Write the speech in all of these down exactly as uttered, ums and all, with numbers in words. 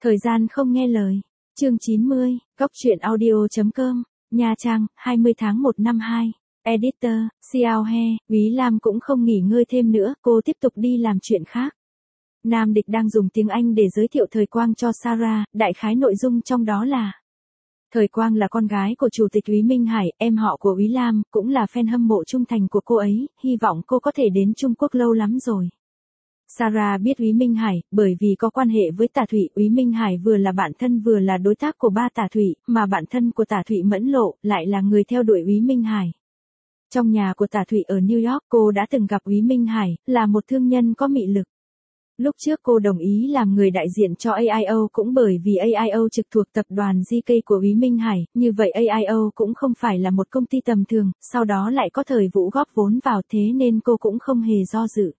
Thời gian không nghe lời. Chương chín mươi, Góc truyện audio chấm com, Nha Trang, hai mươi tháng một năm hai. Editor, Xiao He, Úy Lam cũng không nghỉ ngơi thêm nữa, cô tiếp tục đi làm chuyện khác. Nam Địch đang dùng tiếng Anh để giới thiệu Thời Quang cho Sarah, đại khái nội dung trong đó là: Thời Quang là con gái của Chủ tịch Úy Minh Hải, em họ của Úy Lam, cũng là fan hâm mộ trung thành của cô ấy, hy vọng cô có thể đến Trung Quốc lâu lắm rồi. Sarah biết Úy Minh Hải, bởi vì có quan hệ với Tả Thụy, Úy Minh Hải vừa là bạn thân vừa là đối tác của ba Tả Thụy, mà bạn thân của Tả Thụy Mẫn Lộ, lại là người theo đuổi Úy Minh Hải. Trong nhà của Tả Thụy ở New York, cô đã từng gặp Úy Minh Hải, là một thương nhân có mị lực. Lúc trước cô đồng ý làm người đại diện cho a i o cũng bởi vì a i o trực thuộc tập đoàn giê ca của Úy Minh Hải, như vậy a i o cũng không phải là một công ty tầm thường, sau đó lại có Thời Vũ góp vốn vào, thế nên cô cũng không hề do dự.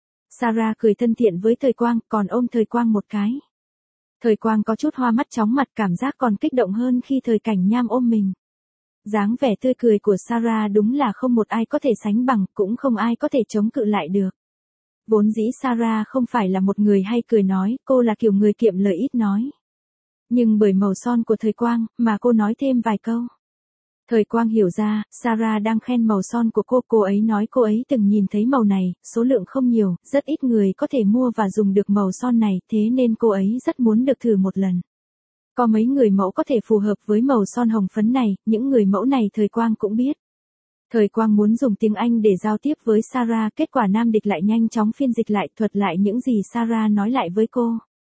Sarah cười thân thiện với Thời Quang, còn ôm Thời Quang một cái. Thời Quang có chút hoa mắt chóng mặt, cảm giác còn kích động hơn khi Thời Cảnh Nham ôm mình. Dáng vẻ tươi cười của Sarah đúng là không một ai có thể sánh bằng, cũng không ai có thể chống cự lại được. Vốn dĩ Sarah không phải là một người hay cười nói, cô là kiểu người kiệm lời ít nói. Nhưng bởi màu son của Thời Quang, mà cô nói thêm vài câu. Thời Quang hiểu ra, Sarah đang khen màu son của cô, cô ấy nói cô ấy từng nhìn thấy màu này, số lượng không nhiều, rất ít người có thể mua và dùng được màu son này, thế nên cô ấy rất muốn được thử một lần. Có mấy người mẫu có thể phù hợp với màu son hồng phấn này, những người mẫu này Thời Quang cũng biết. Thời Quang muốn dùng tiếng Anh để giao tiếp với Sarah, kết quả Nam Địch lại nhanh chóng phiên dịch lại, thuật lại những gì Sarah nói lại với cô.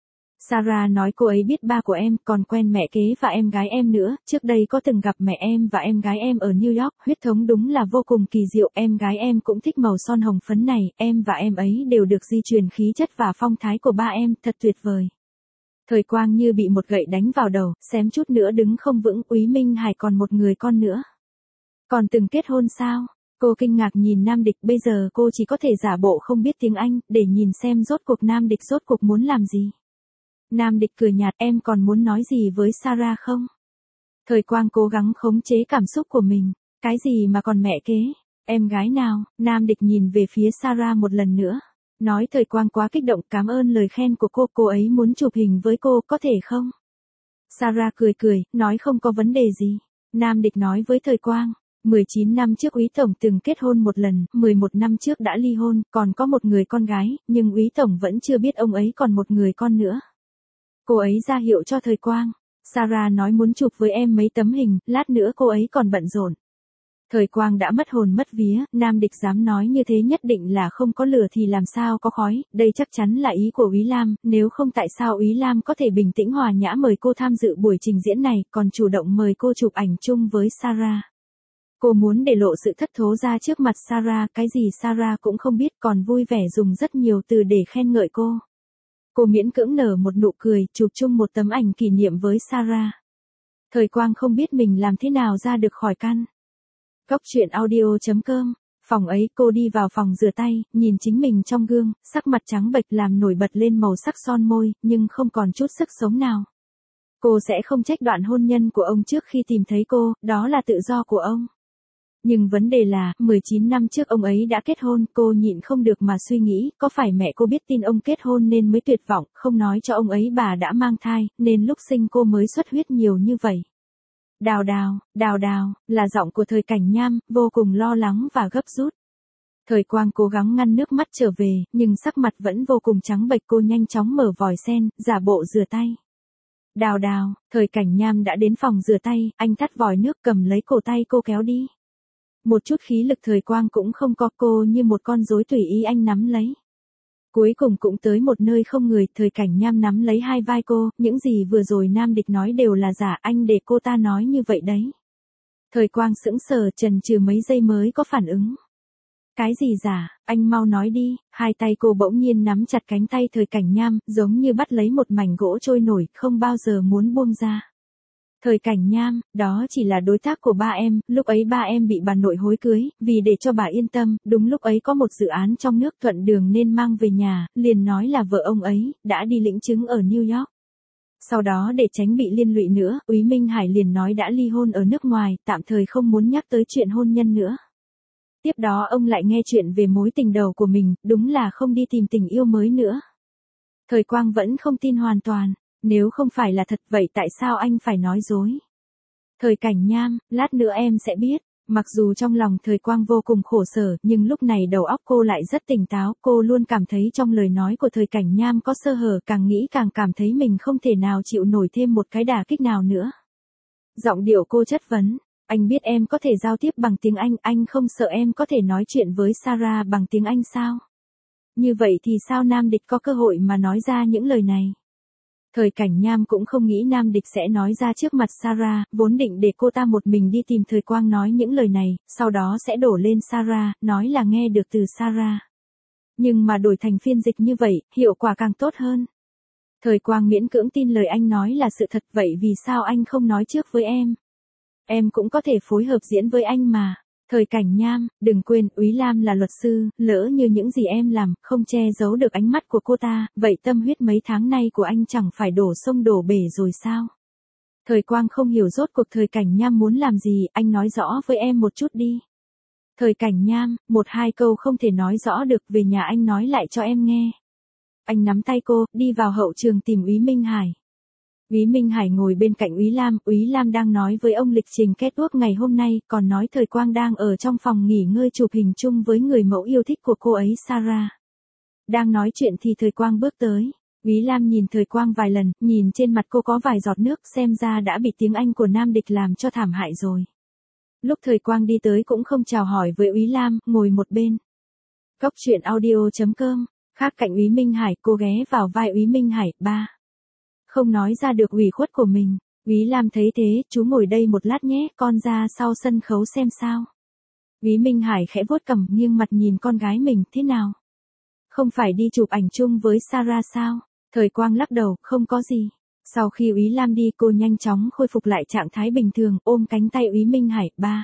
Sarah nói cô ấy biết ba của em, còn quen mẹ kế và em gái em nữa, trước đây có từng gặp mẹ em và em gái em ở New York, huyết thống đúng là vô cùng kỳ diệu, em gái em cũng thích màu son hồng phấn này, em và em ấy đều được di truyền khí chất và phong thái của ba em, thật tuyệt vời. Thời Quang như bị một gậy đánh vào đầu, xém chút nữa đứng không vững, Úy Minh Hải còn một người con nữa. Còn từng kết hôn sao? Cô kinh ngạc nhìn Nam Địch, bây giờ cô chỉ có thể giả bộ không biết tiếng Anh, để nhìn xem rốt cuộc Nam Địch rốt cuộc muốn làm gì. Nam Địch cười nhạt, em còn muốn nói gì với Sarah không? Thời Quang cố gắng khống chế cảm xúc của mình. Cái gì mà còn mẹ kế? Em gái nào? Nam Địch nhìn về phía Sarah một lần nữa. Nói Thời Quang quá kích động, cảm ơn lời khen của cô, cô ấy muốn chụp hình với cô, có thể không? Sarah cười cười, nói không có vấn đề gì. Nam Địch nói với Thời Quang. mười chín năm trước Úy Tổng từng kết hôn một lần, mười một năm trước đã ly hôn, còn có một người con gái, nhưng Úy Tổng vẫn chưa biết ông ấy còn một người con nữa. Cô ấy ra hiệu cho Thời Quang. Sarah nói muốn chụp với em mấy tấm hình, lát nữa cô ấy còn bận rộn. Thời Quang đã mất hồn mất vía, Nam Địch dám nói như thế nhất định là không có lửa thì làm sao có khói, đây chắc chắn là ý của Úy Lam, nếu không tại sao Úy Lam có thể bình tĩnh hòa nhã mời cô tham dự buổi trình diễn này, còn chủ động mời cô chụp ảnh chung với Sarah. Cô muốn để lộ sự thất thố ra trước mặt Sarah, cái gì Sarah cũng không biết, còn vui vẻ dùng rất nhiều từ để khen ngợi cô. Cô miễn cưỡng nở một nụ cười, chụp chung một tấm ảnh kỷ niệm với Sarah. Thời Quang không biết mình làm thế nào ra được khỏi căn. Góc truyện audio chấm com, phòng ấy cô đi vào phòng rửa tay, nhìn chính mình trong gương, sắc mặt trắng bệch làm nổi bật lên màu sắc son môi, nhưng không còn chút sức sống nào. Cô sẽ không trách đoạn hôn nhân của ông trước khi tìm thấy cô, đó là tự do của ông. Nhưng vấn đề là, mười chín năm trước ông ấy đã kết hôn, cô nhịn không được mà suy nghĩ, có phải mẹ cô biết tin ông kết hôn nên mới tuyệt vọng, không nói cho ông ấy bà đã mang thai, nên lúc sinh cô mới xuất huyết nhiều như vậy. Đào đào, đào đào, là giọng của Thời Cảnh Nham, vô cùng lo lắng và gấp rút. Thời Quang cố gắng ngăn nước mắt trở về, nhưng sắc mặt vẫn vô cùng trắng bệch, cô nhanh chóng mở vòi sen, giả bộ rửa tay. Đào đào, Thời Cảnh Nham đã đến phòng rửa tay, anh tắt vòi nước cầm lấy cổ tay cô kéo đi. Một chút khí lực Thời Quang cũng không có, cô như một con rối tùy ý anh nắm lấy. Cuối cùng cũng tới một nơi không người, Thời Cảnh Nham nắm lấy hai vai cô, những gì vừa rồi Nam Địch nói đều là giả, anh để cô ta nói như vậy đấy. Thời Quang sững sờ, chần chừ mấy giây mới có phản ứng. Cái gì giả, anh mau nói đi, hai tay cô bỗng nhiên nắm chặt cánh tay Thời Cảnh Nham, giống như bắt lấy một mảnh gỗ trôi nổi, không bao giờ muốn buông ra. Thời Cảnh Nham, đó chỉ là đối tác của ba em, lúc ấy ba em bị bà nội hối cưới, vì để cho bà yên tâm, đúng lúc ấy có một dự án trong nước thuận đường nên mang về nhà, liền nói là vợ ông ấy, đã đi lĩnh chứng ở New York. Sau đó để tránh bị liên lụy nữa, Úy Minh Hải liền nói đã ly hôn ở nước ngoài, tạm thời không muốn nhắc tới chuyện hôn nhân nữa. Tiếp đó ông lại nghe chuyện về mối tình đầu của mình, đúng là không đi tìm tình yêu mới nữa. Thời Quang vẫn không tin hoàn toàn. Nếu không phải là thật vậy tại sao anh phải nói dối? Thời Cảnh Nham, lát nữa em sẽ biết. Mặc dù trong lòng Thời Quang vô cùng khổ sở, nhưng lúc này đầu óc cô lại rất tỉnh táo, cô luôn cảm thấy trong lời nói của Thời Cảnh Nham có sơ hở, càng nghĩ càng cảm thấy mình không thể nào chịu nổi thêm một cái đả kích nào nữa. Giọng điệu cô chất vấn, anh biết em có thể giao tiếp bằng tiếng Anh, anh không sợ em có thể nói chuyện với Sarah bằng tiếng Anh sao? Như vậy thì sao Nam Địch có cơ hội mà nói ra những lời này? Thời Cảnh Nham cũng không nghĩ Nam Địch sẽ nói ra trước mặt Sarah, vốn định để cô ta một mình đi tìm Thời Quang nói những lời này, sau đó sẽ đổ lên Sarah, nói là nghe được từ Sarah. Nhưng mà đổi thành phiên dịch như vậy, hiệu quả càng tốt hơn. Thời Quang miễn cưỡng tin lời anh nói là sự thật, vậy vì sao anh không nói trước với em? Em cũng có thể phối hợp diễn với anh mà. Thời Cảnh Nham, đừng quên, Úy Lam là luật sư, lỡ như những gì em làm, không che giấu được ánh mắt của cô ta, vậy tâm huyết mấy tháng nay của anh chẳng phải đổ sông đổ bể rồi sao? Thời Quang không hiểu rốt cuộc Thời Cảnh Nham muốn làm gì, anh nói rõ với em một chút đi. Thời Cảnh Nham, một hai câu không thể nói rõ được, về nhà anh nói lại cho em nghe. Anh nắm tay cô, đi vào hậu trường tìm Úy Minh Hải. Úy Minh Hải ngồi bên cạnh Úy Lam, Úy Lam đang nói với ông lịch trình kết ước ngày hôm nay, còn nói Thời Quang đang ở trong phòng nghỉ ngơi chụp hình chung với người mẫu yêu thích của cô ấy Sarah. Đang nói chuyện thì Thời Quang bước tới. Úy Lam nhìn Thời Quang vài lần, nhìn trên mặt cô có vài giọt nước, xem ra đã bị tiếng Anh của Nam Địch làm cho thảm hại rồi. Lúc Thời Quang đi tới cũng không chào hỏi với Úy Lam, ngồi một bên. Cốc truyện audio chấm com, khác cạnh Úy Minh Hải, cô ghé vào vai Úy Minh Hải, ba. Không nói ra được ủy khuất của mình. Úy Lam thấy thế, chú ngồi đây một lát nhé, con ra sau sân khấu xem sao. Úy Minh Hải khẽ vuốt cằm, nghiêng mặt nhìn con gái mình, thế nào? Không phải đi chụp ảnh chung với Sarah sao? Thời Quang lắc đầu, không có gì. Sau khi Úy Lam đi, cô nhanh chóng khôi phục lại trạng thái bình thường, ôm cánh tay Úy Minh Hải, ba.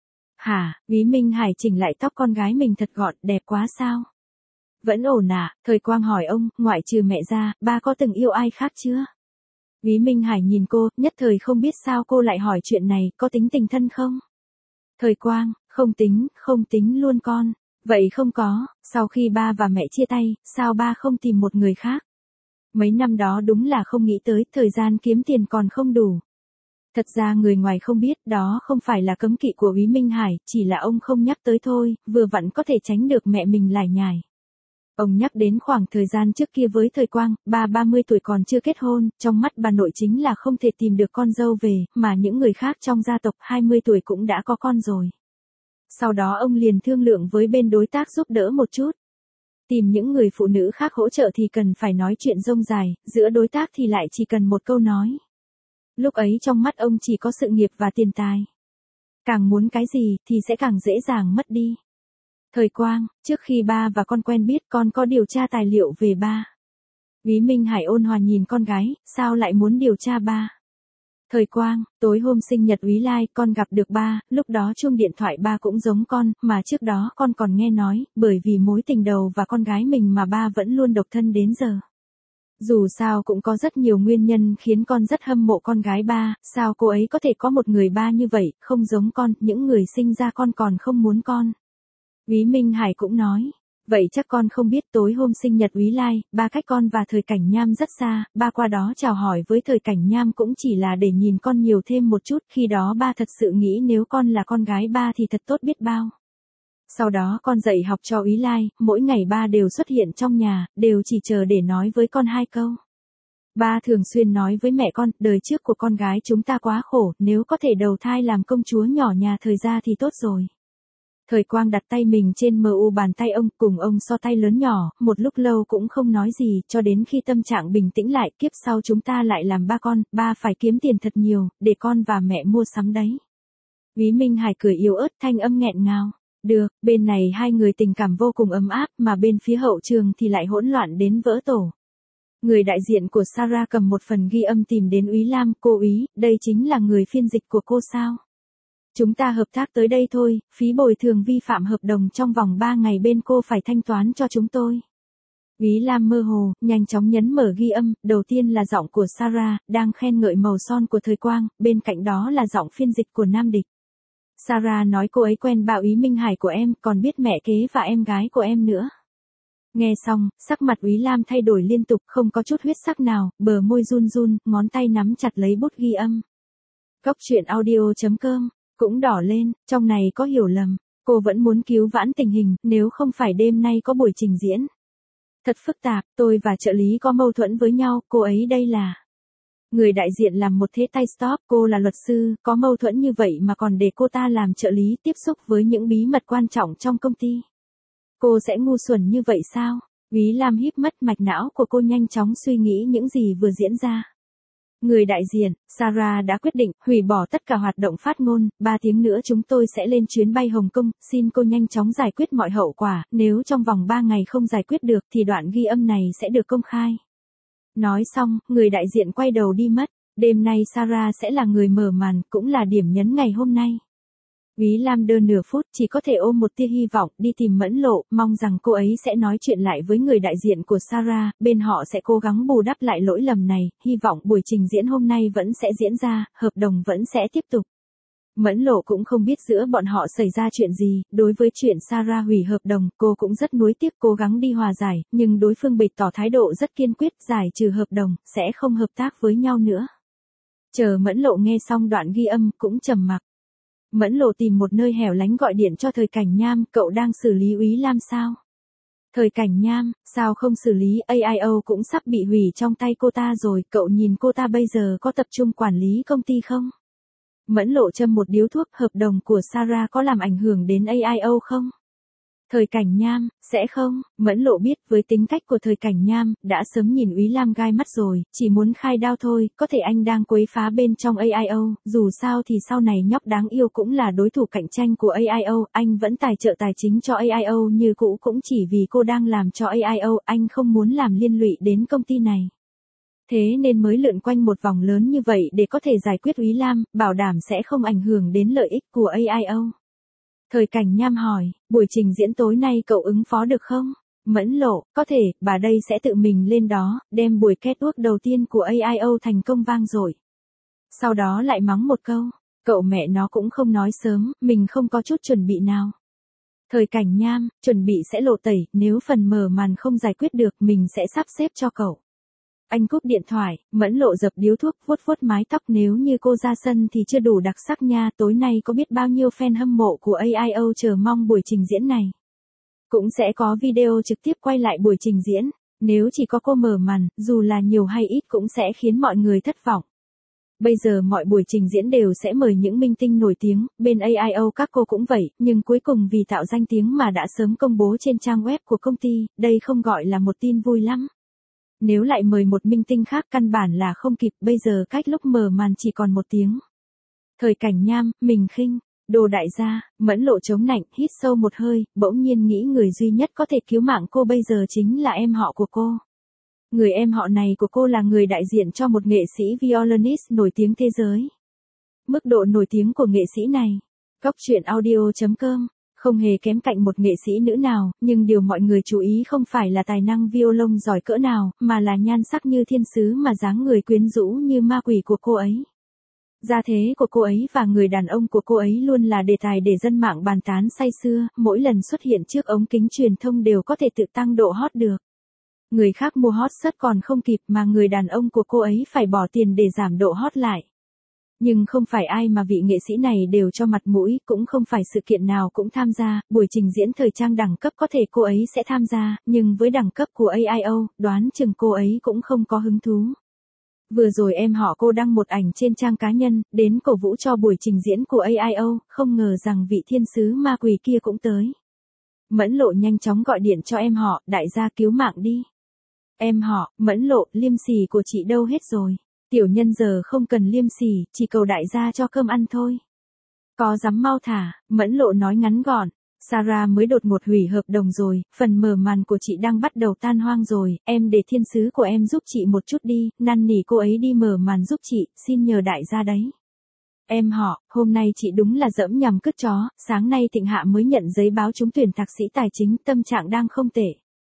Hả? Úy Minh Hải chỉnh lại tóc con gái mình thật gọn, đẹp quá sao? Vẫn ổn à? Thời Quang hỏi ông, ngoại trừ mẹ ra, ba có từng yêu ai khác chưa? Úy Minh Hải nhìn cô, nhất thời không biết sao cô lại hỏi chuyện này, có tính tình thân không? Thời Quang, không tính, không tính luôn con. Vậy không có, sau khi ba và mẹ chia tay, sao ba không tìm một người khác? Mấy năm đó đúng là không nghĩ tới, thời gian kiếm tiền còn không đủ. Thật ra người ngoài không biết, đó không phải là cấm kỵ của Úy Minh Hải, chỉ là ông không nhắc tới thôi, vừa vặn có thể tránh được mẹ mình lải nhải. Ông nhắc đến khoảng thời gian trước kia với Thời Quang, ba ba mươi tuổi còn chưa kết hôn, trong mắt bà nội chính là không thể tìm được con dâu về, mà những người khác trong gia tộc hai mươi tuổi cũng đã có con rồi. Sau đó ông liền thương lượng với bên đối tác giúp đỡ một chút. Tìm những người phụ nữ khác hỗ trợ thì cần phải nói chuyện rông dài, giữa đối tác thì lại chỉ cần một câu nói. Lúc ấy trong mắt ông chỉ có sự nghiệp và tiền tài. Càng muốn cái gì thì sẽ càng dễ dàng mất đi. Thời Quang, trước khi ba và con quen biết con có điều tra tài liệu về ba. Úy Minh Hải ôn hòa nhìn con gái, sao lại muốn điều tra ba? Thời Quang, tối hôm sinh nhật Úy Lai, con gặp được ba, lúc đó chuông điện thoại ba cũng giống con, mà trước đó con còn nghe nói, bởi vì mối tình đầu và con gái mình mà ba vẫn luôn độc thân đến giờ. Dù sao cũng có rất nhiều nguyên nhân khiến con rất hâm mộ con gái ba, sao cô ấy có thể có một người ba như vậy, không giống con, những người sinh ra con còn không muốn con. Úy Minh Hải cũng nói, vậy chắc con không biết tối hôm sinh nhật Úy Lai, ba cách con và Thời Cảnh Nham rất xa, ba qua đó chào hỏi với Thời Cảnh Nham cũng chỉ là để nhìn con nhiều thêm một chút, khi đó ba thật sự nghĩ nếu con là con gái ba thì thật tốt biết bao. Sau đó con dạy học cho Úy Lai, mỗi ngày ba đều xuất hiện trong nhà, đều chỉ chờ để nói với con hai câu. Ba thường xuyên nói với mẹ con, đời trước của con gái chúng ta quá khổ, nếu có thể đầu thai làm công chúa nhỏ nhà Thời gia thì tốt rồi. Thời Quang đặt tay mình trên mờ u bàn tay ông, cùng ông so tay lớn nhỏ, một lúc lâu cũng không nói gì, cho đến khi tâm trạng bình tĩnh lại, kiếp sau chúng ta lại làm ba con, ba phải kiếm tiền thật nhiều, để con và mẹ mua sắm đấy. Úy Minh Hải cười yếu ớt, thanh âm nghẹn ngào. Được, bên này hai người tình cảm vô cùng ấm áp, mà bên phía hậu trường thì lại hỗn loạn đến vỡ tổ. Người đại diện của Sarah cầm một phần ghi âm tìm đến Úy Lam, cô Úy, đây chính là người phiên dịch của cô sao? Chúng ta hợp tác tới đây thôi, phí bồi thường vi phạm hợp đồng trong vòng ba ngày bên cô phải thanh toán cho chúng tôi. Úy Lam mơ hồ, nhanh chóng nhấn mở ghi âm, đầu tiên là giọng của Sarah, đang khen ngợi màu son của Thời Quang, bên cạnh đó là giọng phiên dịch của Nam Địch. Sarah nói cô ấy quen bà Úy Minh Hải của em, còn biết mẹ kế và em gái của em nữa. Nghe xong, sắc mặt Úy Lam thay đổi liên tục, không có chút huyết sắc nào, bờ môi run run, ngón tay nắm chặt lấy bút ghi âm. Cốc truyện audio chấm com cũng đỏ lên, trong này có hiểu lầm. Cô vẫn muốn cứu vãn tình hình, nếu không phải đêm nay có buổi trình diễn. Thật phức tạp, tôi và trợ lý có mâu thuẫn với nhau, cô ấy đây là... Người đại diện làm một thế tay stop, cô là luật sư, có mâu thuẫn như vậy mà còn để cô ta làm trợ lý tiếp xúc với những bí mật quan trọng trong công ty. Cô sẽ ngu xuẩn như vậy sao? Úy Lam híp mắt, mạch não của cô nhanh chóng suy nghĩ những gì vừa diễn ra. Người đại diện, Sarah đã quyết định hủy bỏ tất cả hoạt động phát ngôn, ba tiếng nữa chúng tôi sẽ lên chuyến bay Hồng Kông, xin cô nhanh chóng giải quyết mọi hậu quả, nếu trong vòng ba ngày không giải quyết được thì đoạn ghi âm này sẽ được công khai. Nói xong, người đại diện quay đầu đi mất, đêm nay Sarah sẽ là người mở màn, cũng là điểm nhấn ngày hôm nay. Úy Lam đơ nửa phút chỉ có thể ôm một tia hy vọng đi tìm Mẫn Lộ, mong rằng cô ấy sẽ nói chuyện lại với người đại diện của Sarah, bên họ sẽ cố gắng bù đắp lại lỗi lầm này, hy vọng buổi trình diễn hôm nay vẫn sẽ diễn ra, hợp đồng vẫn sẽ tiếp tục. Mẫn Lộ cũng không biết giữa bọn họ xảy ra chuyện gì, đối với chuyện Sarah hủy hợp đồng, cô cũng rất nuối tiếc cố gắng đi hòa giải, nhưng đối phương bày tỏ thái độ rất kiên quyết, giải trừ hợp đồng, sẽ không hợp tác với nhau nữa. Chờ Mẫn Lộ nghe xong đoạn ghi âm, cũng trầm mặc. Mẫn Lộ tìm một nơi hẻo lánh gọi điện cho Thời Cảnh Nham, cậu đang xử lý Úy Lam sao? Thời Cảnh Nham, sao không xử lý, a i o cũng sắp bị hủy trong tay cô ta rồi, cậu nhìn cô ta bây giờ có tập trung quản lý công ty không? Mẫn Lộ châm một điếu thuốc, hợp đồng của Sarah có làm ảnh hưởng đến a i o không? Thời Cảnh Nham, sẽ không, Mẫn Lộ biết với tính cách của Thời Cảnh Nham, đã sớm nhìn Úy Lam gai mắt rồi, chỉ muốn khai đao thôi, có thể anh đang quấy phá bên trong a i o, dù sao thì sau này nhóc đáng yêu cũng là đối thủ cạnh tranh của a i o, anh vẫn tài trợ tài chính cho a i o như cũ cũng chỉ vì cô đang làm cho a i o, anh không muốn làm liên lụy đến công ty này. Thế nên mới lượn quanh một vòng lớn như vậy để có thể giải quyết Úy Lam, bảo đảm sẽ không ảnh hưởng đến lợi ích của a i o. Thời Cảnh Nham hỏi, buổi trình diễn tối nay cậu ứng phó được không? Mẫn Lộ, có thể, bà đây sẽ tự mình lên đó, đem buổi catwalk đầu tiên của a i o thành công vang dội. Sau đó lại mắng một câu, cậu mẹ nó cũng không nói sớm, mình không có chút chuẩn bị nào. Thời Cảnh Nham, chuẩn bị sẽ lộ tẩy, nếu phần mở màn không giải quyết được mình sẽ sắp xếp cho cậu. Anh cúp điện thoại, Mẫn Lộ dập điếu thuốc, vuốt vuốt mái tóc, nếu như cô ra sân thì chưa đủ đặc sắc nha, tối nay có biết bao nhiêu fan hâm mộ của a i o chờ mong buổi trình diễn này. Cũng sẽ có video trực tiếp quay lại buổi trình diễn, nếu chỉ có cô mở màn, dù là nhiều hay ít cũng sẽ khiến mọi người thất vọng. Bây giờ mọi buổi trình diễn đều sẽ mời những minh tinh nổi tiếng, bên a i o các cô cũng vậy, nhưng cuối cùng vì tạo danh tiếng mà đã sớm công bố trên trang web của công ty, đây không gọi là một tin vui lắm. Nếu lại mời một minh tinh khác căn bản là không kịp, bây giờ cách lúc mở màn chỉ còn một tiếng. Thời Cảnh Nham, mình khinh, đồ đại gia, Mẫn Lộ chống nạnh, hít sâu một hơi, bỗng nhiên nghĩ người duy nhất có thể cứu mạng cô bây giờ chính là em họ của cô. Người em họ này của cô là người đại diện cho một nghệ sĩ violinist nổi tiếng thế giới. Mức độ nổi tiếng của nghệ sĩ này, cốc truyện audio chấm com, không hề kém cạnh một nghệ sĩ nữ nào, nhưng điều mọi người chú ý không phải là tài năng violon giỏi cỡ nào, mà là nhan sắc như thiên sứ mà dáng người quyến rũ như ma quỷ của cô ấy. Gia thế của cô ấy và người đàn ông của cô ấy luôn là đề tài để dân mạng bàn tán say sưa, mỗi lần xuất hiện trước ống kính truyền thông đều có thể tự tăng độ hot được. Người khác mua hot search còn không kịp mà người đàn ông của cô ấy phải bỏ tiền để giảm độ hot lại. Nhưng không phải ai mà vị nghệ sĩ này đều cho mặt mũi, cũng không phải sự kiện nào cũng tham gia, buổi trình diễn thời trang đẳng cấp có thể cô ấy sẽ tham gia, nhưng với đẳng cấp của a i o, đoán chừng cô ấy cũng không có hứng thú. Vừa rồi em họ cô đăng một ảnh trên trang cá nhân, đến cổ vũ cho buổi trình diễn của a i o, không ngờ rằng vị thiên sứ ma quỷ kia cũng tới. Mẫn Lộ nhanh chóng gọi điện cho em họ, đại gia cứu mạng đi. Em họ, Mẫn Lộ, liêm sỉ của chị đâu hết rồi. Tiểu nhân giờ không cần liêm sỉ, chỉ cầu đại gia cho cơm ăn thôi. Có dám mau thả, Mẫn Lộ nói ngắn gọn. Sarah mới đột ngột hủy hợp đồng rồi, phần mở màn của chị đang bắt đầu tan hoang rồi, em để thiên sứ của em giúp chị một chút đi, năn nỉ cô ấy đi mở màn giúp chị, xin nhờ đại gia đấy. Em họ, hôm nay chị đúng là dẫm nhằm cứt chó, sáng nay Thịnh Hạ mới nhận giấy báo trúng tuyển thạc sĩ tài chính, tâm trạng đang không tệ.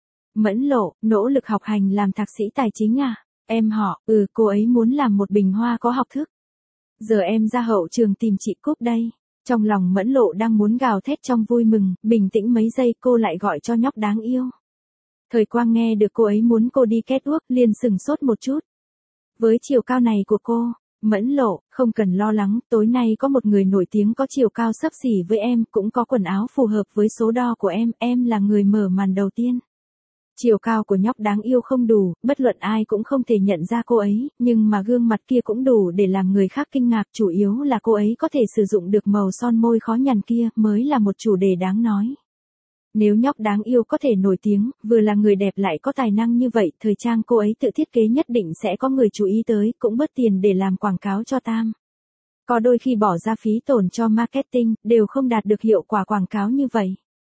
Mẫn Lộ, nỗ lực học hành làm thạc sĩ tài chính à? Em họ, ừ, cô ấy muốn làm một bình hoa có học thức. Giờ em ra hậu trường tìm chị Cúc đây. Trong lòng Mẫn Lộ đang muốn gào thét trong vui mừng, bình tĩnh mấy giây cô lại gọi cho nhóc đáng yêu. Thời Quang nghe được cô ấy muốn cô đi catwalk liền sừng sốt một chút. Với chiều cao này của cô, Mẫn Lộ, không cần lo lắng, tối nay có một người nổi tiếng có chiều cao xấp xỉ với em, cũng có quần áo phù hợp với số đo của em, em là người mở màn đầu tiên. Chiều cao của nhóc đáng yêu không đủ, bất luận ai cũng không thể nhận ra cô ấy, nhưng mà gương mặt kia cũng đủ để làm người khác kinh ngạc, chủ yếu là cô ấy có thể sử dụng được màu son môi khó nhằn kia, mới là một chủ đề đáng nói. Nếu nhóc đáng yêu có thể nổi tiếng, vừa là người đẹp lại có tài năng như vậy, thời trang cô ấy tự thiết kế nhất định sẽ có người chú ý tới, cũng bớt tiền để làm quảng cáo cho Tam. Có đôi khi bỏ ra phí tổn cho marketing, đều không đạt được hiệu quả quảng cáo như vậy.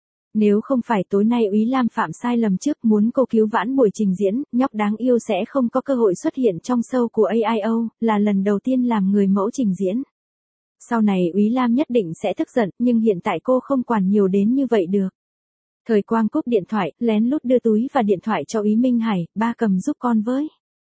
Nếu không phải tối nay Úy Lam phạm sai lầm trước muốn cô cứu vãn buổi trình diễn, nhóc đáng yêu sẽ không có cơ hội xuất hiện trong show của a i o, là lần đầu tiên làm người mẫu trình diễn. Sau này Úy Lam nhất định sẽ tức giận, nhưng hiện tại cô không quản nhiều đến như vậy được. Thời Quang cúp điện thoại, lén lút đưa túi và điện thoại cho Úy Minh Hải, ba cầm giúp con với.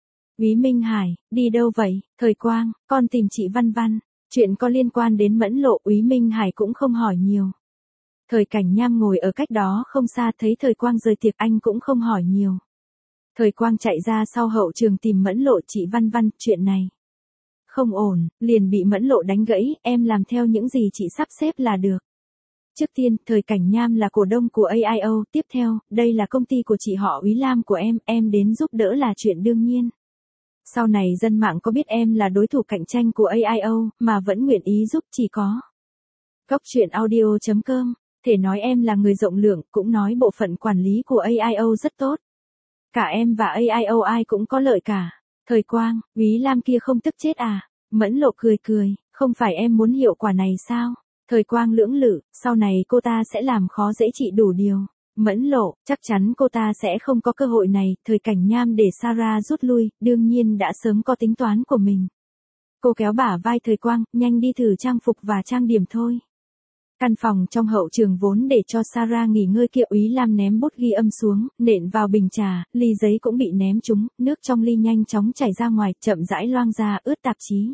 Úy Minh Hải, đi đâu vậy? Thời Quang, con tìm chị Văn Văn. Chuyện có liên quan đến Mẫn Lộ, Úy Minh Hải cũng không hỏi nhiều. Thời Cảnh Nham ngồi ở cách đó không xa, thấy Thời Quang rời tiệc anh cũng không hỏi nhiều. Thời Quang chạy ra sau hậu trường tìm Mẫn Lộ, chị Văn Văn, chuyện này không ổn, liền bị Mẫn Lộ đánh gãy, em làm theo những gì chị sắp xếp là được. Trước tiên, Thời Cảnh Nham là cổ đông của a i o, tiếp theo, đây là công ty của chị họ Úy Lam của em, em đến giúp đỡ là chuyện đương nhiên. Sau này dân mạng có biết em là đối thủ cạnh tranh của a i o, mà vẫn nguyện ý giúp chỉ có. Góc truyện audio chấm com, thể nói em là người rộng lượng, cũng nói bộ phận quản lý của a i o rất tốt. Cả em và a i o ai cũng có lợi cả. Thời Quang, Úy Lam kia không tức chết à? Mẫn Lộ cười cười, không phải em muốn hiệu quả này sao? Thời Quang lưỡng lự, sau này cô ta sẽ làm khó dễ chị đủ điều. Mẫn Lộ, chắc chắn cô ta sẽ không có cơ hội này. Thời Cảnh Nham để Sarah rút lui, đương nhiên đã sớm có tính toán của mình. Cô kéo bả vai Thời Quang, nhanh đi thử trang phục và trang điểm thôi. Căn phòng trong hậu trường vốn để cho Sarah nghỉ ngơi kia, Úy Lam ném bút ghi âm xuống, nện vào bình trà, ly giấy cũng bị ném trúng, nước trong ly nhanh chóng chảy ra ngoài, chậm rãi loang ra, ướt tạp chí.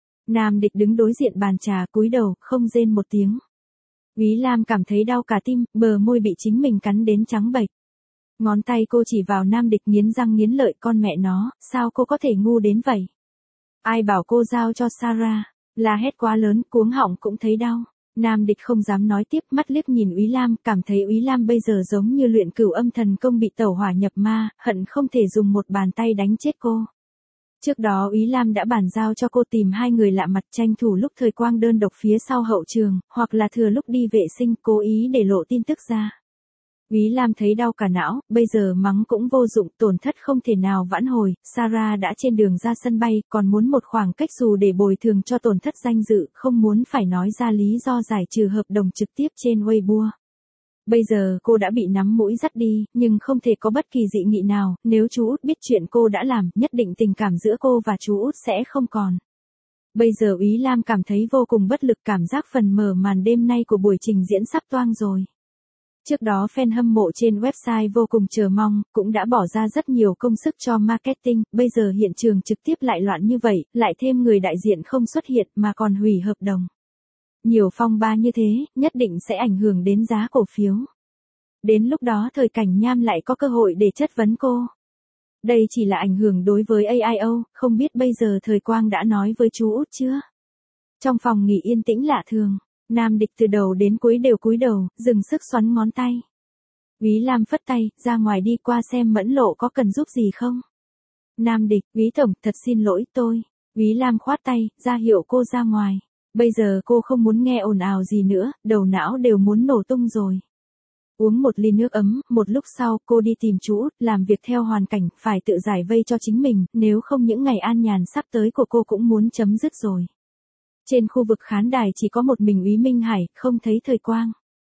Nam Địch đứng đối diện bàn trà, cúi đầu, không rên một tiếng. Úy Lam cảm thấy đau cả tim, bờ môi bị chính mình cắn đến trắng bệch. Ngón tay cô chỉ vào Nam Địch, nghiến răng nghiến lợi, con mẹ nó, sao cô có thể ngu đến vậy? Ai bảo cô giao cho Sarah? La hét quá lớn, cuống họng cũng thấy đau. Nam Địch không dám nói tiếp, mắt liếc nhìn Úy Lam, cảm thấy Úy Lam bây giờ giống như luyện cửu âm thần công bị tẩu hỏa nhập ma, hận không thể dùng một bàn tay đánh chết cô. Trước đó Úy Lam đã bàn giao cho cô tìm hai người lạ mặt, tranh thủ lúc Thời Quang đơn độc phía sau hậu trường, hoặc là thừa lúc đi vệ sinh, cố ý để lộ tin tức ra. Úy Lam thấy đau cả não, bây giờ mắng cũng vô dụng, tổn thất không thể nào vãn hồi, Sarah đã trên đường ra sân bay, còn muốn một khoảng cách dù để bồi thường cho tổn thất danh dự, không muốn phải nói ra lý do giải trừ hợp đồng trực tiếp trên Weibo. Bây giờ cô đã bị nắm mũi dắt đi, nhưng không thể có bất kỳ dị nghị nào, nếu chú Út biết chuyện cô đã làm, nhất định tình cảm giữa cô và chú Út sẽ không còn. Bây giờ Úy Lam cảm thấy vô cùng bất lực, cảm giác phần mở màn đêm nay của buổi trình diễn sắp toang rồi. Trước đó fan hâm mộ trên website vô cùng chờ mong, cũng đã bỏ ra rất nhiều công sức cho marketing, bây giờ hiện trường trực tiếp lại loạn như vậy, lại thêm người đại diện không xuất hiện mà còn hủy hợp đồng. Nhiều phong ba như thế, nhất định sẽ ảnh hưởng đến giá cổ phiếu. Đến lúc đó Thời Cảnh Nham lại có cơ hội để chất vấn cô. Đây chỉ là ảnh hưởng đối với a i o, không biết bây giờ Thời Quang đã nói với chú Út chưa? Trong phòng nghỉ yên tĩnh lạ thường, Nam Địch từ đầu đến cuối đều cúi đầu, dừng sức xoắn ngón tay. Úy Lam phất tay, ra ngoài đi, qua xem Mẫn Lộ có cần giúp gì không. Nam Địch, Úy Tổng, thật xin lỗi tôi. Úy Lam khoát tay, ra hiệu cô ra ngoài. Bây giờ cô không muốn nghe ồn ào gì nữa, đầu não đều muốn nổ tung rồi. Uống một ly nước ấm, một lúc sau cô đi tìm chú Út, làm việc theo hoàn cảnh, phải tự giải vây cho chính mình, nếu không những ngày an nhàn sắp tới của cô cũng muốn chấm dứt rồi. Trên khu vực khán đài chỉ có một mình Úy Minh Hải, không thấy Thời Quang.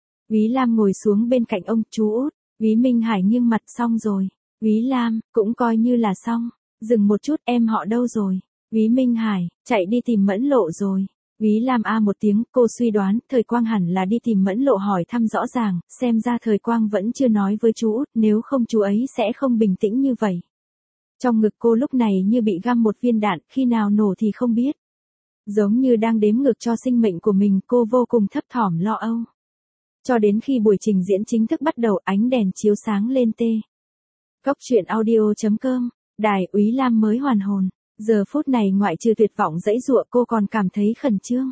Úy Lam ngồi xuống bên cạnh ông, chú Út. Úy Minh Hải nghiêng mặt, xong rồi. Úy Lam, cũng coi như là xong. Dừng một chút, em họ đâu rồi? Úy Minh Hải, chạy đi tìm Mẫn Lộ rồi. Úy Lam a một tiếng, cô suy đoán, Thời Quang hẳn là đi tìm Mẫn Lộ hỏi thăm rõ ràng, xem ra Thời Quang vẫn chưa nói với chú Út, nếu không chú ấy sẽ không bình tĩnh như vậy. Trong ngực cô lúc này như bị găm một viên đạn, khi nào nổ thì không biết. Giống như đang đếm ngược cho sinh mệnh của mình, cô vô cùng thấp thỏm lo âu. Cho đến khi buổi trình diễn chính thức bắt đầu, ánh đèn chiếu sáng lên tê. Cóc truyện audio chấm com, Đài Úy Lam mới hoàn hồn. Giờ phút này ngoại trừ tuyệt vọng dãy dụa cô còn cảm thấy khẩn trương.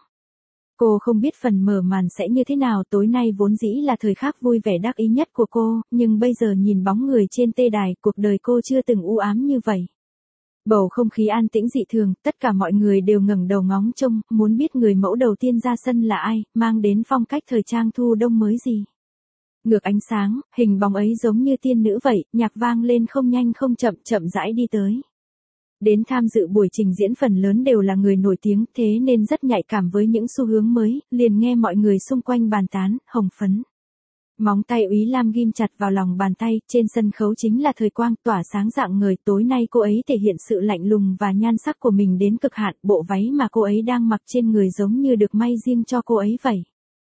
Cô không biết phần mở màn sẽ như thế nào, tối nay vốn dĩ là thời khắc vui vẻ đắc ý nhất của cô, nhưng bây giờ nhìn bóng người trên tê đài, cuộc đời cô chưa từng u ám như vậy. Bầu không khí an tĩnh dị thường, tất cả mọi người đều ngẩng đầu ngóng trông, muốn biết người mẫu đầu tiên ra sân là ai, mang đến phong cách thời trang thu đông mới gì. Ngược ánh sáng, hình bóng ấy giống như tiên nữ vậy, nhạc vang lên không nhanh không chậm, chậm rãi đi tới. Đến tham dự buổi trình diễn phần lớn đều là người nổi tiếng, thế nên rất nhạy cảm với những xu hướng mới, liền nghe mọi người xung quanh bàn tán, hồng phấn. Móng tay Úy Lam ghim chặt vào lòng bàn tay, trên sân khấu chính là thời quang tỏa sáng rạng ngời, tối nay cô ấy thể hiện sự lạnh lùng và nhan sắc của mình đến cực hạn, bộ váy mà cô ấy đang mặc trên người giống như được may riêng cho cô ấy vậy.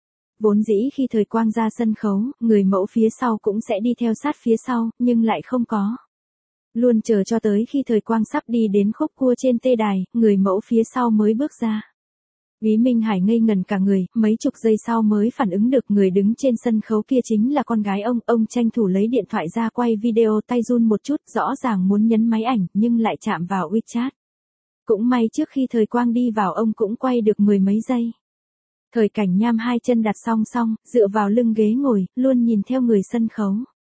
Vốn dĩ khi thời quang ra sân khấu, người mẫu phía sau cũng sẽ đi theo sát phía sau, nhưng lại không có. Luôn chờ cho tới khi thời quang sắp đi đến khúc cua trên tê đài, người mẫu phía sau mới bước ra. Úy Minh Hải ngây ngần cả người, mấy chục giây sau mới phản ứng được người đứng trên sân khấu kia chính là con gái ông. Ông tranh thủ lấy điện thoại ra quay video, tay run một chút, rõ ràng muốn nhấn máy ảnh nhưng lại chạm vào WeChat. Cũng may trước khi thời quang đi vào ông cũng quay được mười mấy giây. Thời cảnh nham hai chân đặt song song, dựa vào lưng ghế ngồi, luôn nhìn theo người sân khấu.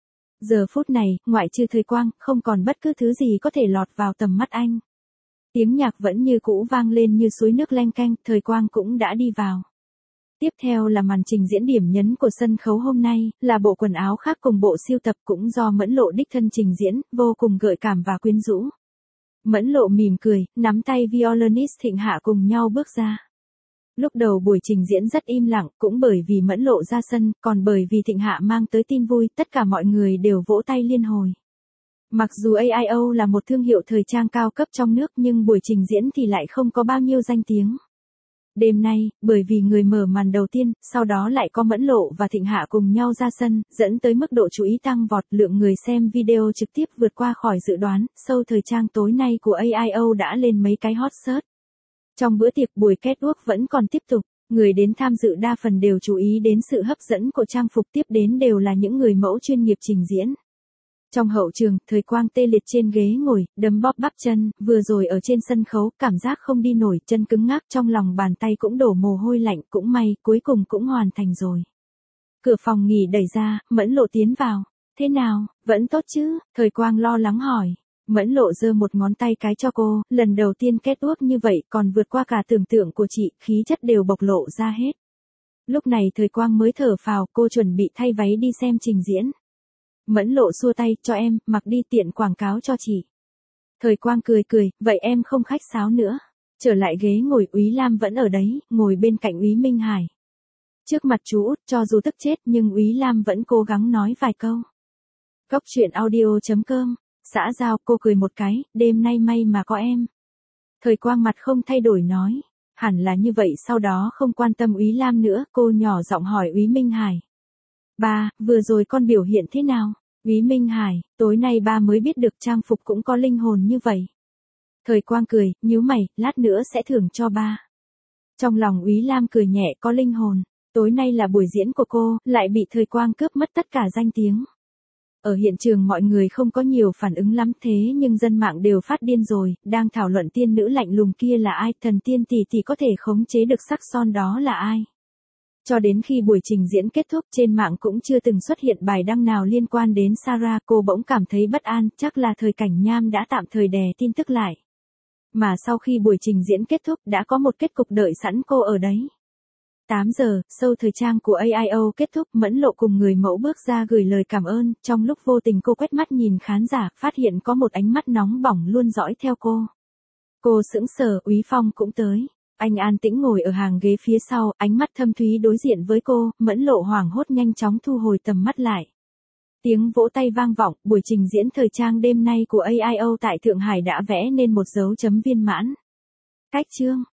Giờ phút này, ngoại trừ thời quang, không còn bất cứ thứ gì có thể lọt vào tầm mắt anh. Tiếng nhạc vẫn như cũ vang lên như suối nước leng keng, thời quang cũng đã đi vào. Tiếp theo là màn trình diễn điểm nhấn của sân khấu hôm nay, là bộ quần áo khác cùng bộ siêu tập cũng do Mẫn Lộ đích thân trình diễn, vô cùng gợi cảm và quyến rũ. Mẫn Lộ mỉm cười, nắm tay violinist Thịnh Hạ cùng nhau bước ra. Lúc đầu buổi trình diễn rất im lặng, cũng bởi vì Mẫn Lộ ra sân, còn bởi vì Thịnh Hạ mang tới tin vui, tất cả mọi người đều vỗ tay liên hồi. Mặc dù a i o là một thương hiệu thời trang cao cấp trong nước nhưng buổi trình diễn thì lại không có bao nhiêu danh tiếng. Đêm nay, bởi vì người mở màn đầu tiên, sau đó lại có Mẫn Lộ và Thịnh Hạ cùng nhau ra sân, dẫn tới mức độ chú ý tăng vọt, lượng người xem video trực tiếp vượt qua khỏi dự đoán, show thời trang tối nay của a i o đã lên mấy cái hot search. Trong bữa tiệc buổi catwalk vẫn còn tiếp tục, người đến tham dự đa phần đều chú ý đến sự hấp dẫn của trang phục, tiếp đến đều là những người mẫu chuyên nghiệp trình diễn. Trong hậu trường, thời quang tê liệt trên ghế ngồi, đấm bóp bắp chân, vừa rồi ở trên sân khấu, cảm giác không đi nổi, chân cứng ngắc, trong lòng bàn tay cũng đổ mồ hôi lạnh, cũng may, cuối cùng cũng hoàn thành rồi. Cửa phòng nghỉ đẩy ra, Mẫn Lộ tiến vào. Thế nào, vẫn tốt chứ? Thời quang lo lắng hỏi. Mẫn Lộ giơ một ngón tay cái cho cô, lần đầu tiên catwalk như vậy còn vượt qua cả tưởng tượng của chị, khí chất đều bộc lộ ra hết. Lúc này thời quang mới thở phào, cô chuẩn bị thay váy đi xem trình diễn. Mẫn Lộ xua tay, cho em, mặc đi tiện quảng cáo cho chị. Thời quang cười cười, vậy em không khách sáo nữa. Trở lại ghế ngồi, Úy Lam vẫn ở đấy, ngồi bên cạnh Úy Minh Hải. Trước mặt chú út, cho dù tức chết nhưng Úy Lam vẫn cố gắng nói vài câu. Cóc truyện audio chấm com, xã giao, cô cười một cái, đêm nay may mà có em. Thời quang mặt không thay đổi nói, hẳn là như vậy, sau đó không quan tâm Úy Lam nữa, cô nhỏ giọng hỏi Úy Minh Hải. Ba, vừa rồi con biểu hiện thế nào? Úy Minh Hải, tối nay ba mới biết được trang phục cũng có linh hồn như vậy. Thời quang cười, nhíu mày, lát nữa sẽ thưởng cho ba. Trong lòng Úy Lam cười nhẹ, có linh hồn. Tối nay là buổi diễn của cô, lại bị thời quang cướp mất tất cả danh tiếng. Ở hiện trường mọi người không có nhiều phản ứng lắm, thế nhưng dân mạng đều phát điên rồi, đang thảo luận tiên nữ lạnh lùng kia là ai, thần tiên tỷ tỷ có thể khống chế được sắc son đó là ai. Cho đến khi buổi trình diễn kết thúc, trên mạng cũng chưa từng xuất hiện bài đăng nào liên quan đến Sarah, cô bỗng cảm thấy bất an, chắc là thời cảnh nham đã tạm thời đè tin tức lại. Mà sau khi buổi trình diễn kết thúc đã có một kết cục đợi sẵn cô ở đấy. tám giờ, show thời trang của a i o kết thúc, Mẫn Lộ cùng người mẫu bước ra gửi lời cảm ơn, trong lúc vô tình cô quét mắt nhìn khán giả, phát hiện có một ánh mắt nóng bỏng luôn dõi theo cô. Cô sững sờ, Úy Phong cũng tới. Anh an tĩnh ngồi ở hàng ghế phía sau, ánh mắt thâm thúy đối diện với cô, Mẫn Lộ hoảng hốt nhanh chóng thu hồi tầm mắt lại. Tiếng vỗ tay vang vọng, buổi trình diễn thời trang đêm nay của a i o tại Thượng Hải đã vẽ nên một dấu chấm viên mãn. Cách chương